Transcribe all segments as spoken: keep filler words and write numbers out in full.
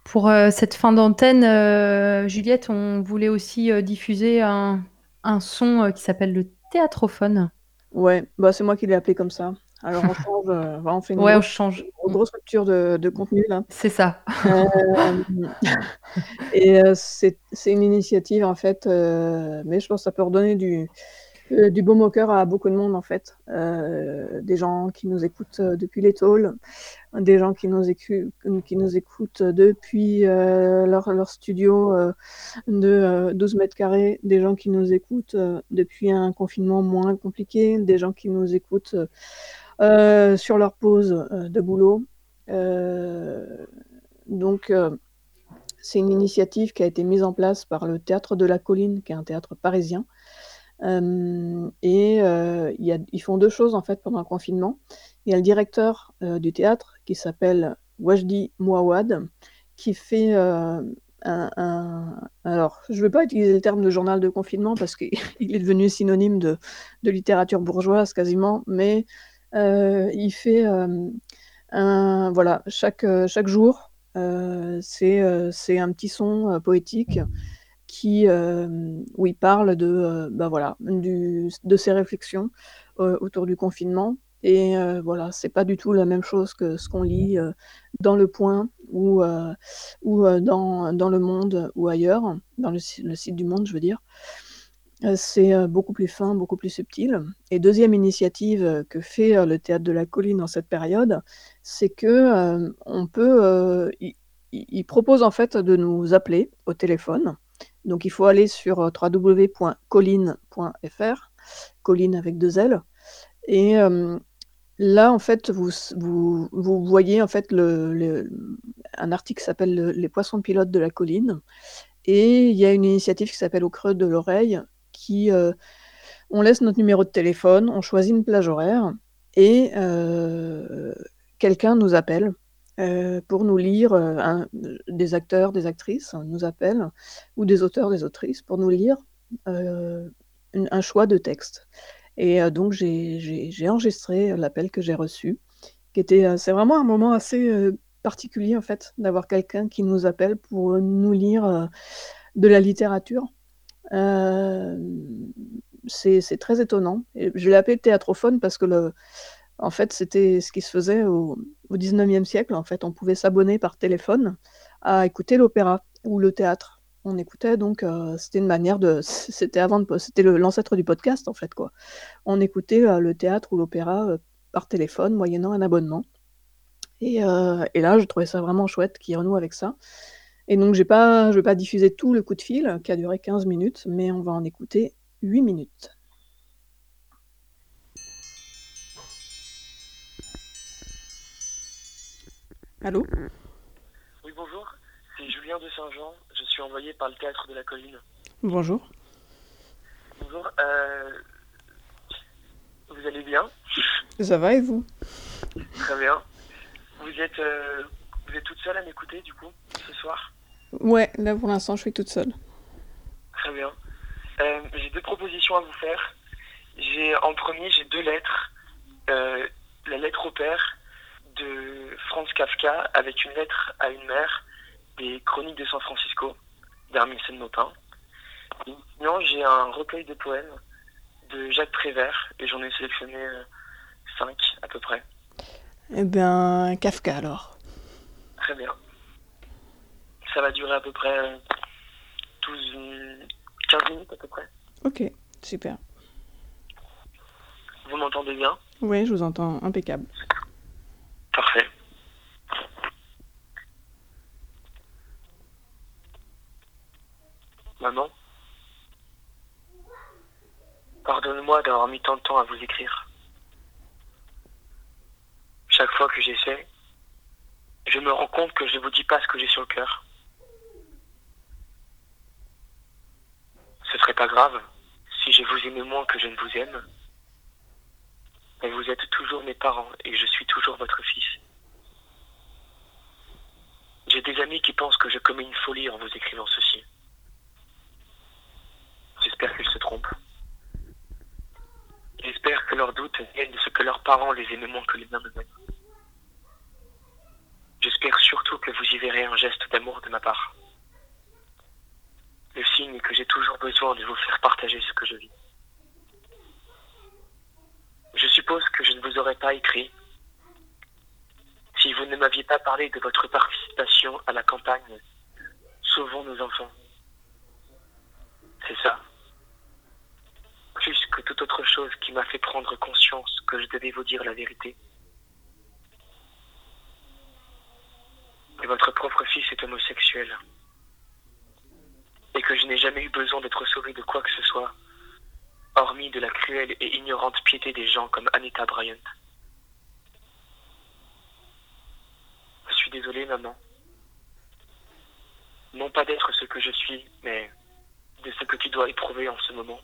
Pour, heu, cette fin d'antenne, heu, Juliette, on voulait aussi, heu, diffuser un un son, heu, qui s'appelle le théâtrophone. Ouais, bah, c'est moi qui l'ai appelé comme ça. Alors on change, heu, voilà, on fait une Ouais, on grosse change. une On grosse rupture de de contenu là. C'est ça. Hem et heu, c'est c'est une initiative en fait, heu, mais je pense ça peut redonner du, heu, du baume au cœur à beaucoup de monde en fait. Heu, des gens qui nous écoutent, heu, depuis les tôles, des gens qui nous écu qui nous écoutent depuis, heu, leur leur studio, heu, de, heu, douze mètres carrés, des gens qui nous écoutent, heu, depuis un confinement moins compliqué, des gens qui nous écoutent, heu heu, sur leur pause, heu, de boulot. Heu, donc heu, c'est une initiative qui a été mise en place par le Théâtre de la Colline, qui est un théâtre parisien. Hem et heu, il y a ils font deux choses en fait pendant le confinement. Il y a le directeur, heu, du théâtre qui s'appelle Wajdi Mouawad, qui fait, heu, un un alors je veux pas utiliser le terme de journal de confinement parce qu'il est devenu synonyme de de littérature bourgeoise quasiment, mais heu, il fait, hem, un voilà, chaque, heu, chaque jour, heu, c'est, heu, c'est un petit son, heu, poétique qui, hem, où il parle de, heu, bah, voilà, du de ses réflexions, heu, autour du confinement et heu, voilà, c'est pas du tout la même chose que ce qu'on lit, heu, dans Le Point ou heu, ou heu, dans dans Le Monde ou ailleurs, dans le si le site du Monde, je veux dire. Heu, c'est, heu, beaucoup plus fin, beaucoup plus subtil et deuxième initiative, heu, que fait, heu, le Théâtre de la Colline en cette période, c'est que, hem, on peut, heu, il il il propose en fait de nous appeler au téléphone. Donc il faut aller sur, heu, w w w point colline point f r, Colline avec deux L et hem, là en fait vous s vous vous voyez en fait le le un article qui s'appelle le «Les poissons pilotes de la colline» et il y a une initiative qui s'appelle «Au creux de l'oreille» qui, heu on laisse notre numéro de téléphone, on choisit une plage horaire et heu, quelqu'un nous appelle, heu, pour nous lire, heu, un des acteurs, des actrices nous appellent ou des auteurs, des autrices pour nous lire, heu, une un choix de texte et heu, donc j'ai j'ai j'ai enregistré l'appel que j'ai reçu, qui était, heu c'est vraiment un moment assez, heu, particulier en fait, d'avoir quelqu'un qui nous appelle pour, heu, nous lire, heu, de la littérature. Hem, c'est c'est très étonnant et je l'ai appelé théâtrophone parce que le en fait, c'était ce qui se faisait au au dix-neuvième siècle, en fait. On pouvait s'abonner par téléphone à écouter l'opéra ou le théâtre. On écoutait donc, heu, c'était une manière de c c'était avant de c'était le l'ancêtre du podcast, en fait, quoi. On écoutait, heu, le théâtre ou l'opéra, heu, par téléphone moyennant un abonnement et heu et là, je trouvais ça vraiment chouette qu'ils renouent avec ça et donc j'ai pas je vais pas diffuser tout le coup de fil qui a duré quinze minutes, mais on va en écouter huit minutes. Allô? Oui, bonjour, c'est Julien de Saint-Jean, je suis envoyé par le Théâtre de la Colline. Bonjour. Bonjour, heu, vous allez bien? Ça va et vous? Très bien. Vous êtes, heu, vous êtes toute seule à m'écouter du coup, ce soir? Ouais, là pour l'instant je suis toute seule. Très bien. Heu, j'ai deux propositions à vous faire. J'ai en premier j'ai deux lettres. Heu, la lettre au père de Franz Kafka avec une lettre à une mère des Chroniques de San Francisco d'Armin Sen-Maupin. Et sinon j'ai un recueil de poèmes de Jacques Prévert et j'en ai sélectionné, heu, cinq à peu près. Eh bien, Kafka alors. Très bien. Ça va durer à peu près, heu, douze quinze minutes à peu près. OK, super. Vous m'entendez bien? Ouais, je vous entends impeccable. Parfait. Maman, pardonne-moi d'avoir mis tant de temps à vous écrire. Chaque fois que j'essaie, je me rends compte que je vous dis pas ce que j'ai sur le cœur. Ce serait pas grave si je vous aimais moins que je ne vous aime. Mais vous êtes toujours mes parents et je suis toujours votre fils. J'ai des amis qui pensent que je commets une folie en vous écrivant ceci. J'espère qu'ils se trompent. J'espère que leurs doutes viennent de ce que leurs parents les aimaient moins que les miens de même. J'espère surtout que vous y verrez un geste d'amour de ma part. Le signe que j'ai toujours besoin de vous faire partager ce que je vis. Je suppose que je ne vous aurais pas écrit si vous ne m'aviez pas parlé de votre participation à la campagne Sauvons nos enfants. C'est ça. Plus que toute autre chose qui m'a fait prendre conscience que je devais vous dire la vérité. Que votre propre fils est homosexuel. Et que je n'ai jamais eu besoin d'être sauvé de quoi que ce soit, hormis de la cruelle et ignorante piété des gens comme Anita Bryant. Je suis désolé, maman. Non pas d'être ce que je suis, mais de ce que tu dois éprouver en ce moment.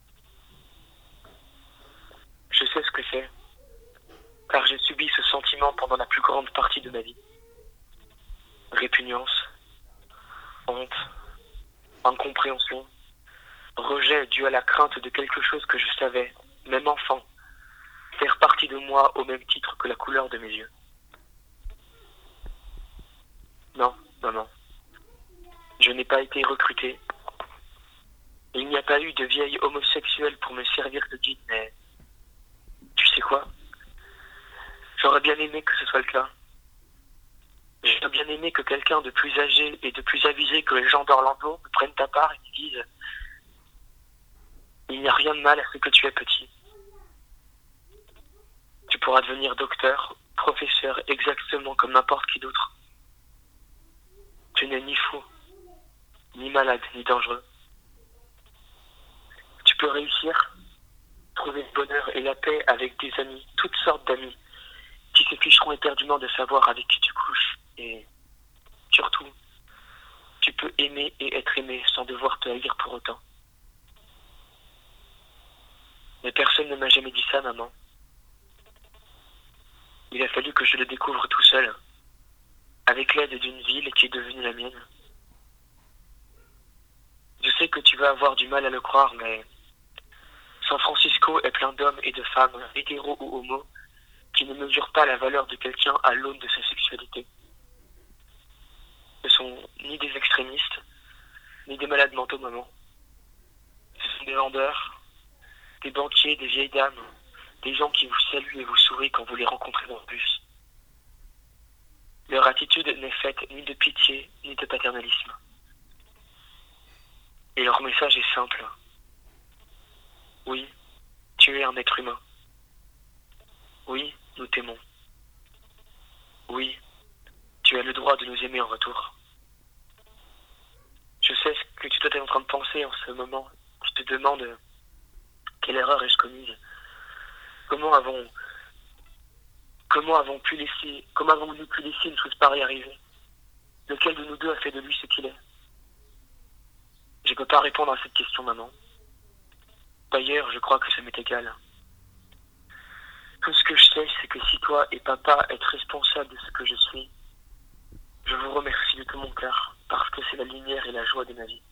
Je sais ce que c'est, car j'ai subi ce sentiment pendant la plus grande partie de ma vie. Répugnance, honte, incompréhension, rejet dû à la crainte de quelque chose que je savais, même enfant, faire partie de moi au même titre que la couleur de mes yeux. Non, maman, je n'ai pas été recruté. Il n'y a pas eu de vieille homosexuelle pour me servir de guide, mais tu sais quoi? J'aurais bien aimé que ce soit le cas. J'aurais bien aimé que quelqu'un de plus âgé et de plus avisé que les gens d'Orlando me prenne ta part et me dise « Il n'y a rien de mal à ce que tu es petit. Tu pourras devenir docteur, professeur, exactement comme n'importe qui d'autre. Tu n'es ni fou, ni malade, ni dangereux. Tu peux réussir, trouver le bonheur et la paix avec des amis, toutes sortes d'amis, qui se ficheront éperdument de savoir avec qui tu couches. Et surtout, tu peux aimer et être aimé sans devoir te haïr pour autant. Mais personne ne m'a jamais dit ça, maman. Il a fallu que je le découvre tout seul, avec l'aide d'une ville qui est devenue la mienne. Je sais que tu vas avoir du mal à le croire, mais San Francisco est plein d'hommes et de femmes, hétéros ou homo, qui ne mesurent pas la valeur de quelqu'un à l'aune de sa sexualité. Ce sont ni des extrémistes, ni des malades mentaux, maman. Ce sont des vendeurs, des banquiers, des vieilles dames, des gens qui vous saluent et vous sourient quand vous les rencontrez dans le bus. Leur attitude n'est faite ni de pitié, ni de paternalisme. Et leur message est simple. Oui, tu es un être humain. Oui, nous t'aimons. Oui, tu as le droit de nous aimer en retour. Je sais ce que tu dois être en train de penser en ce moment. Tu te demandes quelle erreur ai-je commise. Comment avons comment avons pu laisser comment avons-nous pu laisser une chose pareille arriver? Lequel de nous deux a fait de lui ce qu'il est? Je ne peux pas répondre à cette question, maman. D'ailleurs, je crois que ça m'est égal. Tout ce que je sais, c'est que si toi et papa êtes responsables de ce que je suis, je vous remercie de tout mon cœur, parce que c'est la lumière et la joie de ma vie.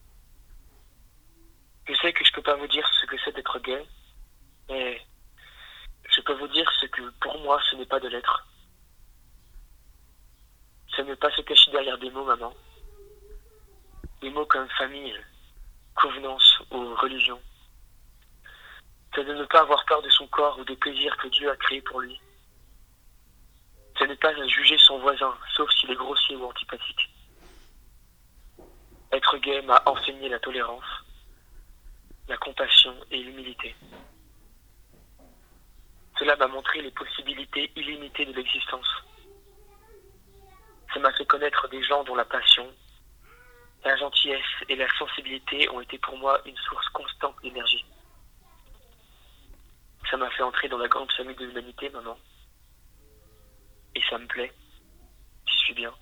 Je sais que je peux pas vous dire ce que c'est d'être gay, mais je peux vous dire ce que pour moi ce n'est pas de l'être. C'est ne pas se cacher derrière des mots, maman. Des mots comme famille, convenance ou religion. C'est de ne pas avoir peur de son corps ou des plaisirs que Dieu a créés pour lui. C'est ne pas juger son voisin, sauf s'il est grossier ou antipathique. Être gay m'a enseigné la tolérance, la compassion et l'humilité. Cela m'a montré les possibilités illimitées de l'existence. Ça m'a fait connaître des gens dont la passion, la gentillesse et la sensibilité ont été pour moi une source constante d'énergie. Ça m'a fait entrer dans la grande famille de l'humanité, maman. Et ça me plaît. J'y suis bien.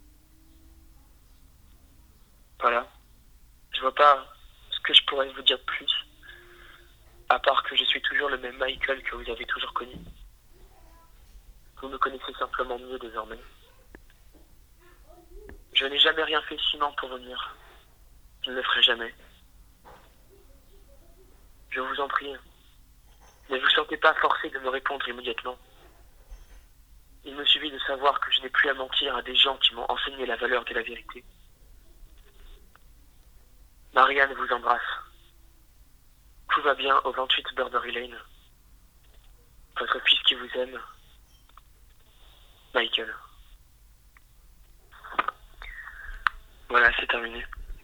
Voilà. Je vois pas ce que je pourrais vous dire de plus, à part que je suis toujours le même Michael que vous avez toujours connu. Vous me connaissez simplement mieux désormais. Je n'ai jamais rien fait sinon pour venir. Je ne le ferai jamais. Je vous en prie, ne vous sentez pas forcé de me répondre immédiatement. Il me suffit de savoir que je n'ai plus à mentir à des gens qui m'ont enseigné la valeur de la vérité. Marianne vous embrasse. Tout va bien au vingt-huit Burberry Lane. Votre fils qui vous aime, Michael. Voilà, c'est terminé.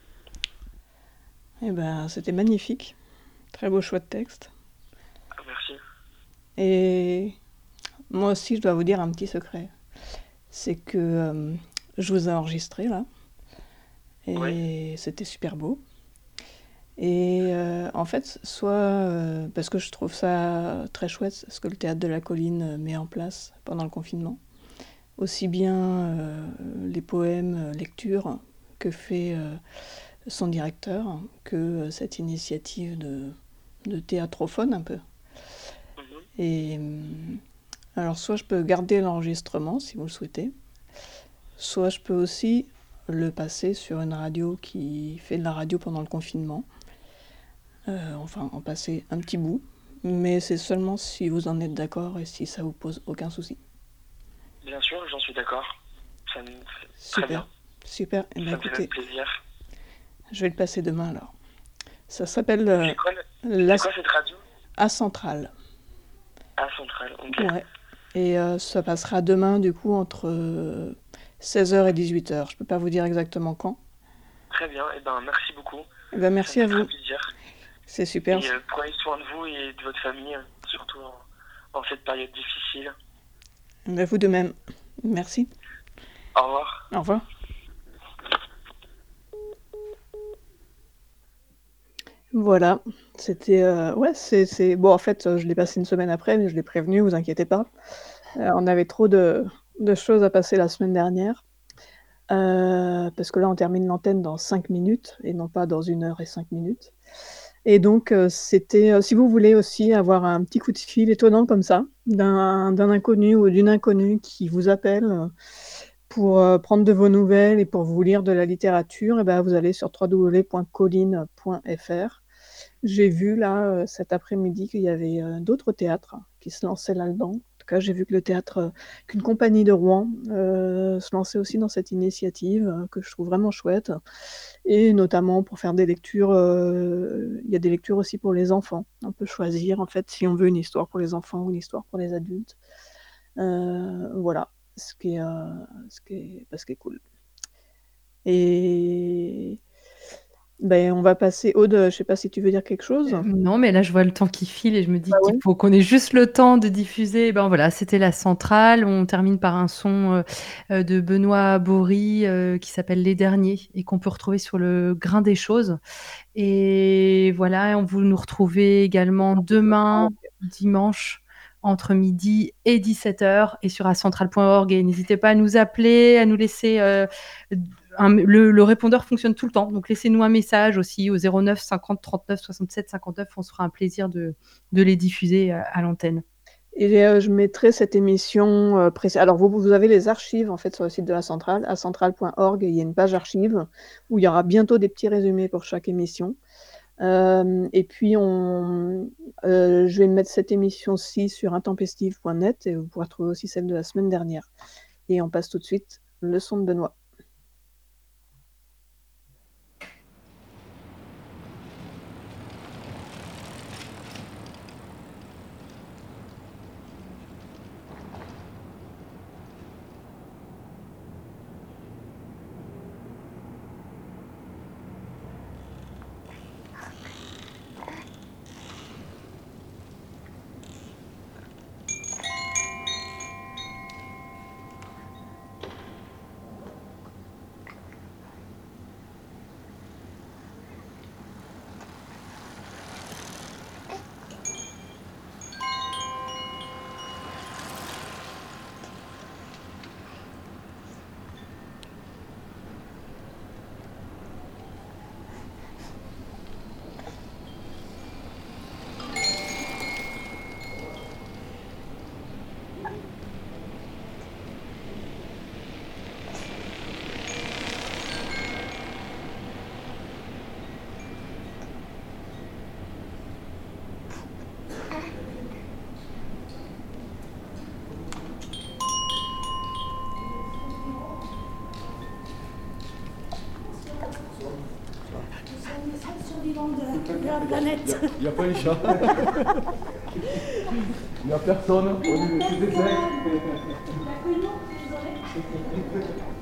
Eh ben, c'était magnifique. Très beau choix de texte. Merci. Et moi aussi, je dois vous dire un petit secret. C'est que euh, je vous ai enregistré là. Et Oui. c'était super beau. Et euh, en fait, soit euh, parce que je trouve ça très chouette, ce que le Théâtre de la Colline euh, met en place pendant le confinement, aussi bien euh, les poèmes, euh, lectures que fait euh, son directeur, que euh, cette initiative de, de théâtrophone un peu. Mhm. Et euh, alors, soit je peux garder l'enregistrement si vous le souhaitez, soit je peux aussi le passer sur une radio qui fait de la radio pendant le confinement. Euh, enfin, en passer un petit bout, mais c'est seulement si vous en êtes d'accord et si ça vous pose aucun souci. Bien sûr, j'en suis d'accord. Ça me fait très Super, bien. super. Eh ben, Ça me fait écoutez, même plaisir. je vais le passer demain alors. Ça s'appelle C'est euh, quoi, le- la c'est quoi cette radio? A Centrale. Ah, Centrale, ok. Ouais. Et euh, ça passera demain du coup entre euh, seize heures et dix-huit heures. Je peux pas vous dire exactement quand. Très bien, et ben merci beaucoup. Eh ben, Ça merci me à fait très vous. plaisir. C'est super. Et euh, prenez soin de vous et de votre famille, surtout en, en cette période difficile. Eh ben, vous de même. Merci. Au revoir. Au revoir. Voilà, c'était euh, ouais, c'est c'est bon en fait, euh, je l'ai passé une semaine après, mais je l'ai prévenu, vous inquiétez pas. Heu, on avait trop de de choses à passer la semaine dernière, heu, parce que là, on termine l'antenne dans cinq minutes et non pas dans une heure et cinq minutes et donc heu, c'était, heu, si vous voulez aussi avoir un petit coup de fil étonnant comme ça, d'un d'un inconnu ou d'une inconnue qui vous appelle, heu, pour, heu, prendre de vos nouvelles et pour vous lire de la littérature et bah, vous allez sur w w w point colline point f r. J'ai vu là, heu, cet après-midi qu'il y avait, heu, d'autres théâtres qui se lançaient là-dedans. En tout cas, j'ai vu que le théâtre, heu, qu'une compagnie de Rouen, heu, se lançait aussi dans cette initiative, heu, que je trouve vraiment chouette et notamment pour faire des lectures, heu, il y a des lectures aussi pour les enfants. On peut choisir en fait si on veut une histoire pour les enfants ou une histoire pour les adultes. Heu, voilà, ce qui est, heu, ce qui est bah, ce qui est cool et beh, on va passer Aude, je sais pas si tu veux dire quelque chose? Heu, non, mais là, je vois le temps qui file et je me Bah dis qu'il ouais. faut qu'on ait juste le temps de diffuser. Ben, voilà, c'était La Centrale. On termine par un son, heu heu, de Benoît Bory, heu, qui s'appelle Les Derniers et qu'on peut retrouver sur le Grain des Choses et voilà, on vous nous retrouvez également demain, dimanche, entre midi et dix-sept heures et sur acentrale point org et n'hésitez pas à nous appeler, à nous laisser, heu, d un le le répondeur fonctionne tout le temps, donc laissez-nous un message aussi au zéro neuf cinquante trente-neuf soixante-sept cinquante-neuf, on se fera un plaisir de de les diffuser, heu, à l'antenne. Et heu, je mettrai cette émission, heu, précé alors vous vous avez les archives en fait sur le site de la centrale, acentrale point org, il y a une page archives où il y aura bientôt des petits résumés pour chaque émission. Hem et puis on heu, je vais mettre cette émission-ci sur intempestive point net et vous pourrez retrouver aussi celle de la semaine dernière et on passe tout de suite le son de Benoît. seul survivant de, de la planète. Il n'y a pas un chat. Il n'y a personne. On est des Il n'y a que nous, désolé.